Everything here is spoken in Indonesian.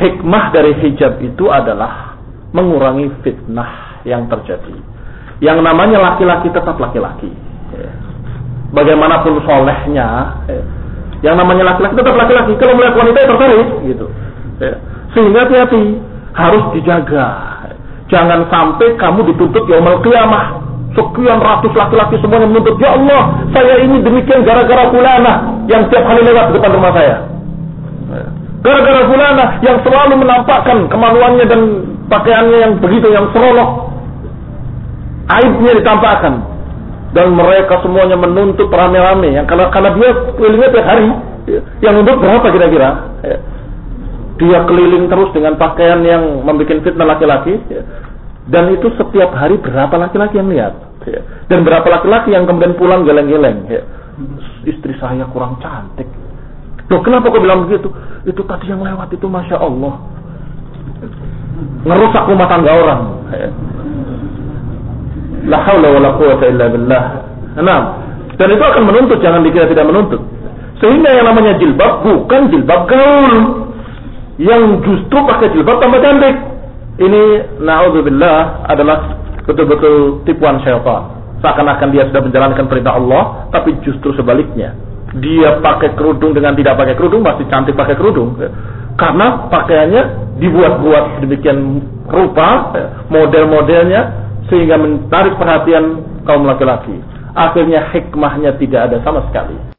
hikmah dari hijab itu adalah mengurangi fitnah yang terjadi. Yang namanya laki-laki tetap laki-laki. Bagaimanapun solehnya, yang namanya laki-laki tetap laki-laki. Kalau melihat wanita ya tertarik, gitu. Sehingga hati-hati, harus dijaga. Jangan sampai kamu dituntut yaumul qiyamah. Sekian ratus laki-laki semuanya menuntut, ya Allah, saya ini demikian gara-gara fulana yang tiap kali lewat di depan rumah saya. Gara-gara fulana yang selalu menampakkan kemaluannya dan pakaiannya yang begitu, yang seronok. Aibnya ditampakkan. Dan mereka semuanya menuntut rame-rame. Yang karena dia kelilingnya tiap hari. Yang nuntut berapa kira-kira? Dia keliling terus dengan pakaian yang membuat fitnah laki-laki. Dan itu setiap hari berapa laki-laki yang lihat. Dan berapa laki-laki yang kemudian pulang geleng-geleng. Istri saya kurang cantik. Loh, kenapa kau bilang begitu? Itu tadi yang lewat itu Masya Allah. Ngerusak rumah tangga orang. La haula wala quwwata illa billah. Nah, dan itu akan menuntut, jangan dikira tidak menuntut. Sehingga yang namanya jilbab bukan jilbab gaul, yang justru pakai jilbab tambah cantik. Ini na'udzubillah adalah betul-betul tipuan syaitan. Seakan-akan dia sudah menjalankan perintah Allah, tapi justru sebaliknya. Dia pakai kerudung dengan tidak pakai kerudung masih cantik pakai kerudung. Karena pakaiannya dibuat-buat sedemikian rupa, model-modelnya, sehingga menarik perhatian kaum laki-laki. Akhirnya hikmahnya tidak ada sama sekali.